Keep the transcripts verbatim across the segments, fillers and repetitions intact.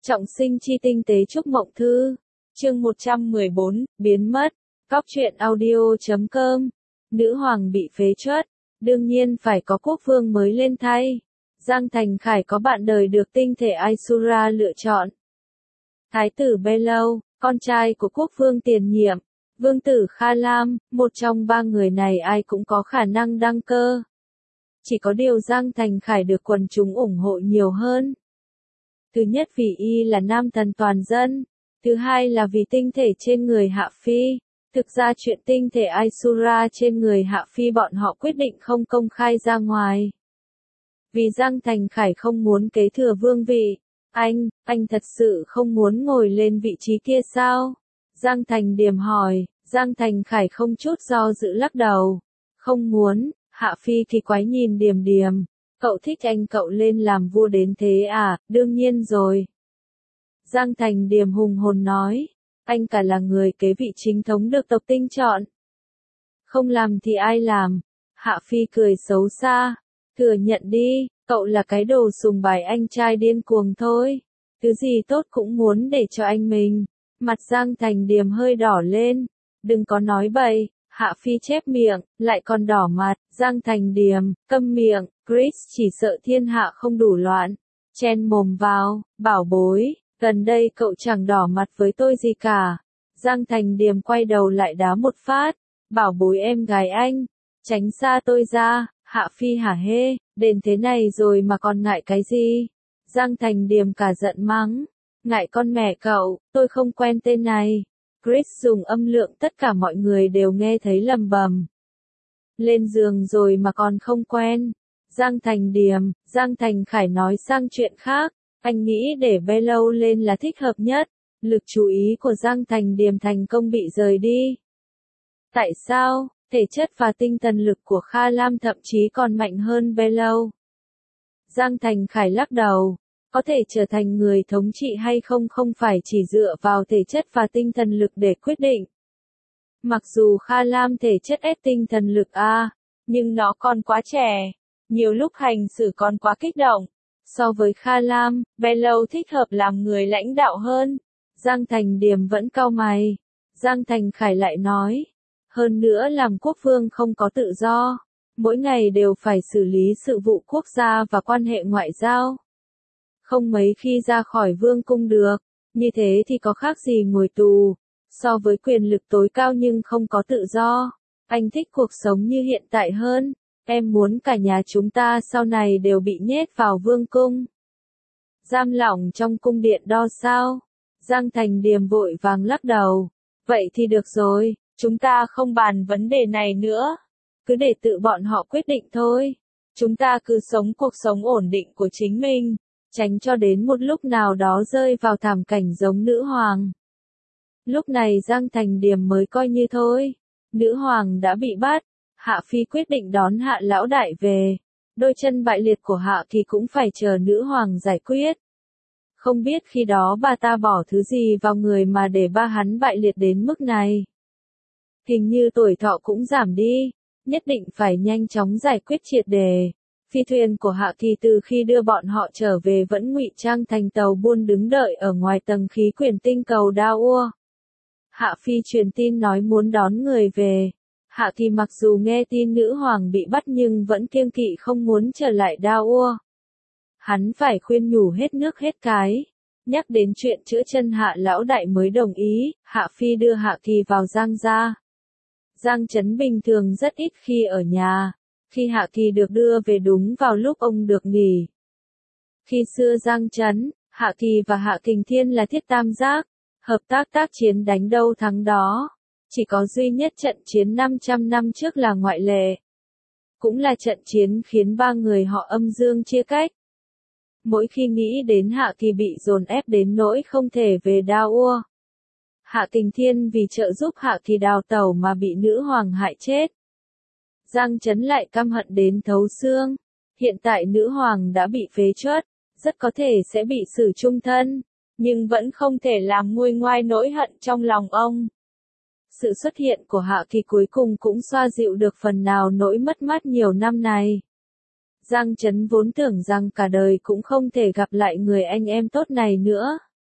Trọng sinh chi tinh tế Trúc Mộng Thư. Chương một trăm mười bốn, biến mất. Cóc truyện audio chấm com. Nữ hoàng bị phế truất, đương nhiên phải có quốc vương mới lên thay. Giang Thành Khải có bạn đời được tinh thể Aisura lựa chọn. Thái tử Belou, con trai của quốc vương tiền nhiệm, vương tử Kha Lam, một trong ba người này ai cũng có khả năng đăng cơ. Chỉ có điều Giang Thành Khải được quần chúng ủng hộ nhiều hơn. Thứ nhất vì y là nam thần toàn dân, thứ hai là vì tinh thể trên người Hạ Phi. Thực ra chuyện tinh thể Aisura trên người Hạ Phi bọn họ quyết định không công khai ra ngoài. Vì Giang Thành Khải không muốn kế thừa vương vị. Anh, anh thật sự không muốn ngồi lên vị trí kia sao? Giang Thành Điềm hỏi. Giang Thành Khải không chút do dự lắc đầu. Không muốn. Hạ Phi thì quái nhìn Điềm Điềm. Cậu thích anh cậu lên làm vua đến thế à? Đương nhiên rồi. Giang Thành Điềm hùng hồn nói. Anh cả là người kế vị chính thống được tộc tinh chọn. Không làm thì ai làm? Hạ Phi cười xấu xa. Thừa nhận đi, cậu là cái đồ sùng bái anh trai điên cuồng thôi. Thứ gì tốt cũng muốn để cho anh mình. Mặt Giang Thành Điềm hơi đỏ lên. Đừng có nói bậy. Hạ Phi chép miệng, lại còn đỏ mặt. Giang Thành Điềm, câm miệng. Chris chỉ sợ thiên hạ không đủ loạn. Chen mồm vào, bảo bối, gần đây cậu chẳng đỏ mặt với tôi gì cả. Giang Thành Điềm quay đầu lại đá một phát. Bảo bối em gái anh, tránh xa tôi ra. Hạ Phi hả hê, đến thế này rồi mà còn ngại cái gì? Giang Thành Điềm cả giận mắng. Ngại con mẹ cậu, tôi không quen tên này. Chris dùng âm lượng tất cả mọi người đều nghe thấy lầm bầm. Lên giường rồi mà còn không quen. Giang Thành Điềm, Giang Thành Khải nói sang chuyện khác. Anh nghĩ để Belou lên là thích hợp nhất. Lực chú ý của Giang Thành Điềm thành công bị rời đi. Tại sao? Thể chất và tinh thần lực của Kha Lam thậm chí còn mạnh hơn Belou. Giang Thành Khải lắc đầu. Có thể trở thành người thống trị hay không không phải chỉ dựa vào thể chất và tinh thần lực để quyết định. Mặc dù Kha Lam thể chất ép tinh thần lực A, nhưng nó còn quá trẻ. Nhiều lúc hành xử còn quá kích động. So với Kha Lam, Belou thích hợp làm người lãnh đạo hơn. Giang Thành Điềm vẫn cau mày. Giang Thành Khải lại nói. Hơn nữa làm quốc vương không có tự do. Mỗi ngày đều phải xử lý sự vụ quốc gia và quan hệ ngoại giao. Không mấy khi ra khỏi vương cung được. Như thế thì có khác gì ngồi tù. So với quyền lực tối cao nhưng không có tự do. Anh thích cuộc sống như hiện tại hơn. Em muốn cả nhà chúng ta sau này đều bị nhét vào vương cung. Giam lỏng trong cung điện đo sao? Giang Thành Điềm vội vàng lắc đầu. Vậy thì được rồi, chúng ta không bàn vấn đề này nữa. Cứ để tự bọn họ quyết định thôi. Chúng ta cứ sống cuộc sống ổn định của chính mình, tránh cho đến một lúc nào đó rơi vào thảm cảnh giống nữ hoàng. Lúc này Giang Thành Điềm mới coi như thôi. Nữ hoàng đã bị bắt. Hạ Phi quyết định đón Hạ lão đại về. Đôi chân bại liệt của Hạ thì cũng phải chờ nữ hoàng giải quyết. Không biết khi đó bà ta bỏ thứ gì vào người mà để ba hắn bại liệt đến mức này. Hình như tuổi thọ cũng giảm đi. Nhất định phải nhanh chóng giải quyết triệt đề. Phi thuyền của Hạ Kỳ từ khi đưa bọn họ trở về vẫn ngụy trang thành tàu buôn đứng đợi ở ngoài tầng khí quyển tinh cầu Daur. Hạ Phi truyền tin nói muốn đón người về. Hạ Kỳ mặc dù nghe tin nữ hoàng bị bắt nhưng vẫn kiêng kỵ không muốn trở lại Daur. Hắn phải khuyên nhủ hết nước hết cái. Nhắc đến chuyện chữa chân Hạ lão đại mới đồng ý. Hạ Phi đưa Hạ Kỳ vào Giang gia. Giang Trấn bình thường rất ít khi ở nhà. Khi Hạ Kỳ được đưa về đúng vào lúc ông được nghỉ. Khi xưa Giang Trấn, Hạ Kỳ và Hạ Kình Thiên là thiết tam giác. Hợp tác tác chiến đánh đâu thắng đó. Chỉ có duy nhất trận chiến năm trăm năm trước là ngoại lệ. Cũng là trận chiến khiến ba người họ âm dương chia cách. Mỗi khi nghĩ đến Hạ Kỳ bị dồn ép đến nỗi không thể về Daur. Hạ Kình Thiên vì trợ giúp Hạ Kỳ đào tẩu mà bị nữ hoàng hại chết. Giang Trấn lại căm hận đến thấu xương. Hiện tại nữ hoàng đã bị phế truất, rất có thể sẽ bị xử chung thân, nhưng vẫn không thể làm nguôi ngoai nỗi hận trong lòng ông. Sự xuất hiện của Hạ Kỳ cuối cùng cũng xoa dịu được phần nào nỗi mất mát nhiều năm này. Giang Trấn vốn tưởng rằng cả đời cũng không thể gặp lại người anh em tốt này nữa.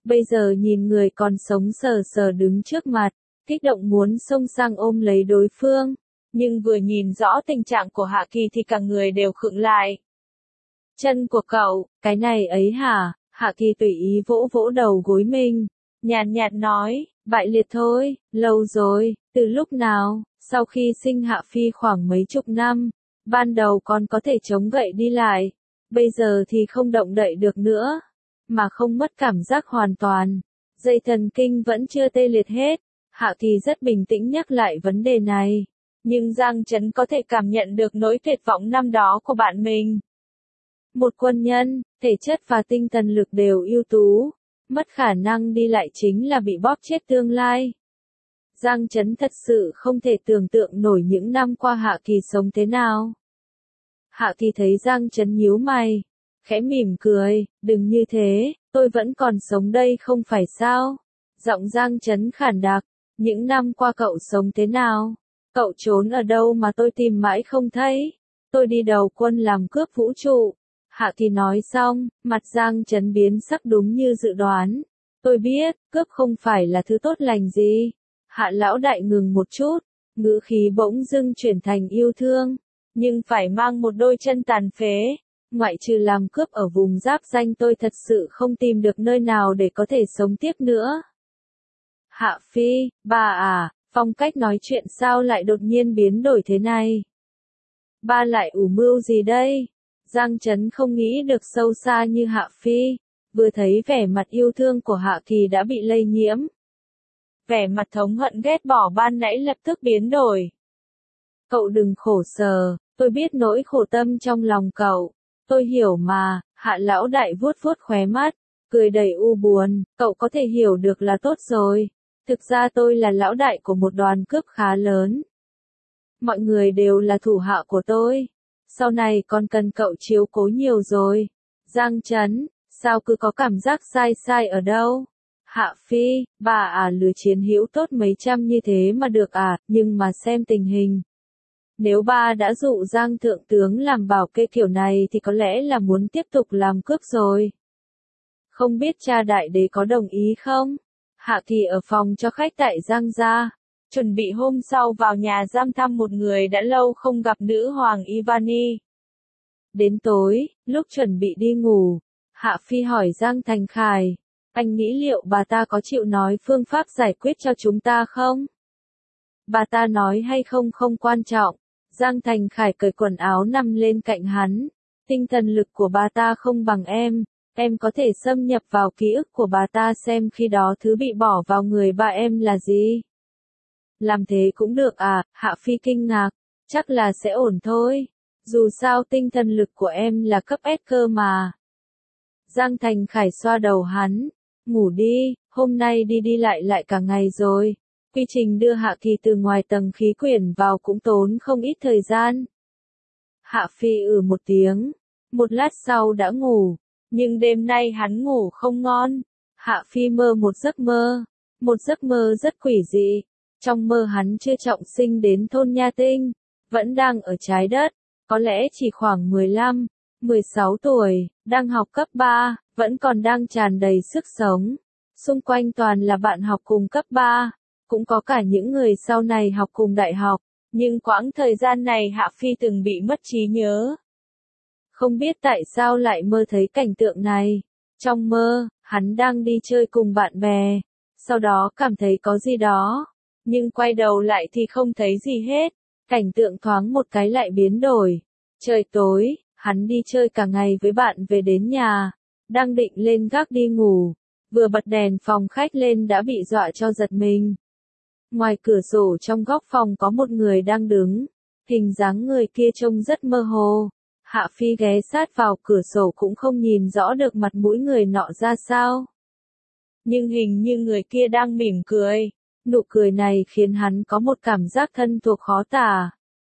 Bây giờ nhìn người còn sống sờ sờ đứng trước mặt, kích động muốn xông sang ôm lấy đối phương, nhưng vừa nhìn rõ tình trạng của Hạ Kỳ thì cả người đều khựng lại. Chân của cậu, cái này ấy hả? Hạ Kỳ tùy ý vỗ vỗ đầu gối mình, nhàn nhạt nói, bại liệt thôi, lâu rồi, từ lúc nào, sau khi sinh Hạ Phi khoảng mấy chục năm, ban đầu còn có thể chống gậy đi lại, bây giờ thì không động đậy được nữa, mà không mất cảm giác hoàn toàn, dây thần kinh vẫn chưa tê liệt hết. Hạ Kỳ rất bình tĩnh nhắc lại vấn đề này, nhưng Giang Chấn có thể cảm nhận được nỗi tuyệt vọng năm đó của bạn mình. Một quân nhân, thể chất và tinh thần lực đều ưu tú, mất khả năng đi lại chính là bị bóp chết tương lai. Giang Chấn thật sự không thể tưởng tượng nổi những năm qua Hạ Kỳ sống thế nào. Hạ Kỳ thấy Giang Chấn nhíu mày, khẽ mỉm cười, đừng như thế, tôi vẫn còn sống đây không phải sao? Giọng Giang Chấn khản đặc, những năm qua cậu sống thế nào? Cậu trốn ở đâu mà tôi tìm mãi không thấy? Tôi đi đầu quân làm cướp vũ trụ. Hạ Kỳ nói xong, mặt Giang Chấn biến sắc đúng như dự đoán. Tôi biết, cướp không phải là thứ tốt lành gì. Hạ lão đại ngừng một chút, ngữ khí bỗng dưng chuyển thành yêu thương. Nhưng phải mang một đôi chân tàn phế. Ngoại trừ làm cướp ở vùng giáp danh tôi thật sự không tìm được nơi nào để có thể sống tiếp nữa. Hạ Phi, bà à, phong cách nói chuyện sao lại đột nhiên biến đổi thế này? Ba lại ủ mưu gì đây? Giang Chấn không nghĩ được sâu xa như Hạ Phi, vừa thấy vẻ mặt yêu thương của Hạ Kỳ đã bị lây nhiễm. Vẻ mặt thống hận ghét bỏ ban nãy lập tức biến đổi. Cậu đừng khổ sở, tôi biết nỗi khổ tâm trong lòng cậu, tôi hiểu mà. Hạ lão đại vuốt vuốt khóe mắt, cười đầy u buồn, cậu có thể hiểu được là tốt rồi. Thực ra tôi là lão đại của một đoàn cướp khá lớn. Mọi người đều là thủ hạ của tôi. Sau này còn cần cậu chiếu cố nhiều rồi. Giang Chấn, sao cứ có cảm giác sai sai ở đâu? Hạ Phi, bà à lừa chiến hữu tốt mấy trăm như thế mà được à, nhưng mà xem tình hình. Nếu ba đã dụ Giang Thượng Tướng làm bảo kê kiểu này thì có lẽ là muốn tiếp tục làm cướp rồi. Không biết cha đại đế có đồng ý không? Hạ Kỳ ở phòng cho khách tại Giang gia, chuẩn bị hôm sau vào nhà giam thăm một người đã lâu không gặp nữ hoàng Ivani. Đến tối, lúc chuẩn bị đi ngủ, Hạ Phi hỏi Giang Thành Khải, anh nghĩ liệu bà ta có chịu nói phương pháp giải quyết cho chúng ta không? Bà ta nói hay không không quan trọng. Giang Thành Khải cởi quần áo nằm lên cạnh hắn. Tinh thần lực của bà ta không bằng em. Em có thể xâm nhập vào ký ức của bà ta xem khi đó thứ bị bỏ vào người ba em là gì. Làm thế cũng được à? Hạ Phi kinh ngạc. Chắc là sẽ ổn thôi. Dù sao tinh thần lực của em là cấp S cơ mà. Giang Thành Khải xoa đầu hắn. Ngủ đi, hôm nay đi đi lại lại cả ngày rồi. Quy trình đưa Hạ Kỳ từ ngoài tầng khí quyển vào cũng tốn không ít thời gian. Hạ Phi ừ một tiếng. Một lát sau đã ngủ. Nhưng đêm nay hắn ngủ không ngon. Hạ Phi mơ một giấc mơ. Một giấc mơ rất quỷ dị. Trong mơ hắn chưa trọng sinh đến thôn Nha Tinh. Vẫn đang ở trái đất. Có lẽ chỉ khoảng mười lăm, mười sáu tuổi. Đang học cấp ba. Vẫn còn đang tràn đầy sức sống. Xung quanh toàn là bạn học cùng cấp ba. Cũng có cả những người sau này học cùng đại học. Nhưng quãng thời gian này Hạ Phi từng bị mất trí nhớ. Không biết tại sao lại mơ thấy cảnh tượng này. Trong mơ, hắn đang đi chơi cùng bạn bè. Sau đó cảm thấy có gì đó. Nhưng quay đầu lại thì không thấy gì hết. Cảnh tượng thoáng một cái lại biến đổi. Trời tối, hắn đi chơi cả ngày với bạn về đến nhà. Đang định lên gác đi ngủ. Vừa bật đèn phòng khách lên đã bị dọa cho giật mình. Ngoài cửa sổ trong góc phòng có một người đang đứng. Hình dáng người kia trông rất mơ hồ. Hạ Phi ghé sát vào cửa sổ cũng không nhìn rõ được mặt mũi người nọ ra sao. Nhưng hình như người kia đang mỉm cười. Nụ cười này khiến hắn có một cảm giác thân thuộc khó tả.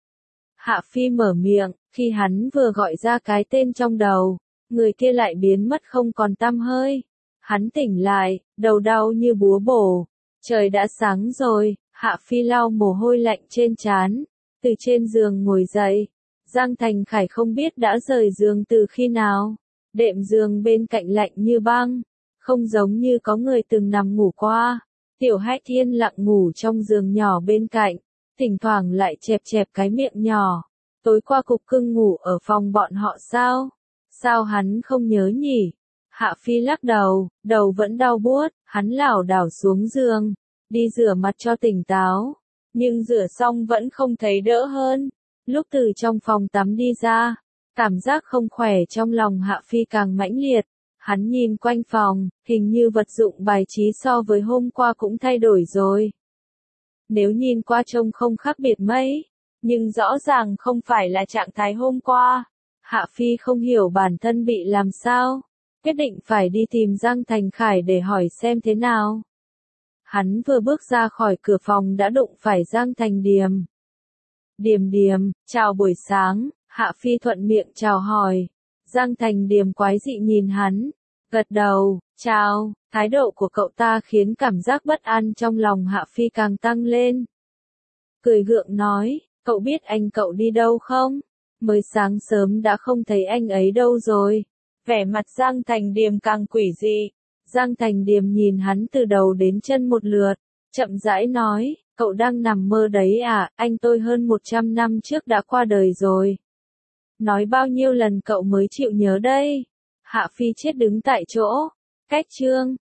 Hạ Phi mở miệng, khi hắn vừa gọi ra cái tên trong đầu, người kia lại biến mất không còn tăm hơi. Hắn tỉnh lại, đầu đau như búa bổ. Trời đã sáng rồi, Hạ Phi lau mồ hôi lạnh trên trán, từ trên giường ngồi dậy. Giang Thành Khải không biết đã rời giường từ khi nào. Đệm giường bên cạnh lạnh như băng, không giống như có người từng nằm ngủ qua. Tiểu Hách yên lặng ngủ trong giường nhỏ bên cạnh, thỉnh thoảng lại chẹp chẹp cái miệng nhỏ. Tối qua Cục Cưng ngủ ở phòng bọn họ sao? Sao hắn không nhớ nhỉ? Hạ Phi lắc đầu, đầu vẫn đau buốt, hắn lảo đảo xuống giường, đi rửa mặt cho tỉnh táo. Nhưng rửa xong vẫn không thấy đỡ hơn. Lúc từ trong phòng tắm đi ra, cảm giác không khỏe trong lòng Hạ Phi càng mãnh liệt. Hắn nhìn quanh phòng, hình như vật dụng bài trí so với hôm qua cũng thay đổi rồi. Nếu nhìn qua trông không khác biệt mấy, nhưng rõ ràng không phải là trạng thái hôm qua. Hạ Phi không hiểu bản thân bị làm sao, quyết định phải đi tìm Giang Thành Khải để hỏi xem thế nào. Hắn vừa bước ra khỏi cửa phòng đã đụng phải Giang Thành Điềm. Điềm Điềm, chào buổi sáng, Hạ Phi thuận miệng chào hỏi. Giang Thành Điềm quái dị nhìn hắn, gật đầu, chào. Thái độ của cậu ta khiến cảm giác bất an trong lòng Hạ Phi càng tăng lên. Cười gượng nói, cậu biết anh cậu đi đâu không? Mới sáng sớm đã không thấy anh ấy đâu rồi. Vẻ mặt Giang Thành Điềm càng quỷ dị. Giang Thành Điềm nhìn hắn từ đầu đến chân một lượt, chậm rãi nói, cậu đang nằm mơ đấy à, anh tôi hơn một trăm năm trước đã qua đời rồi. Nói bao nhiêu lần cậu mới chịu nhớ đây? Hạ Phi chết đứng tại chỗ. Cách chương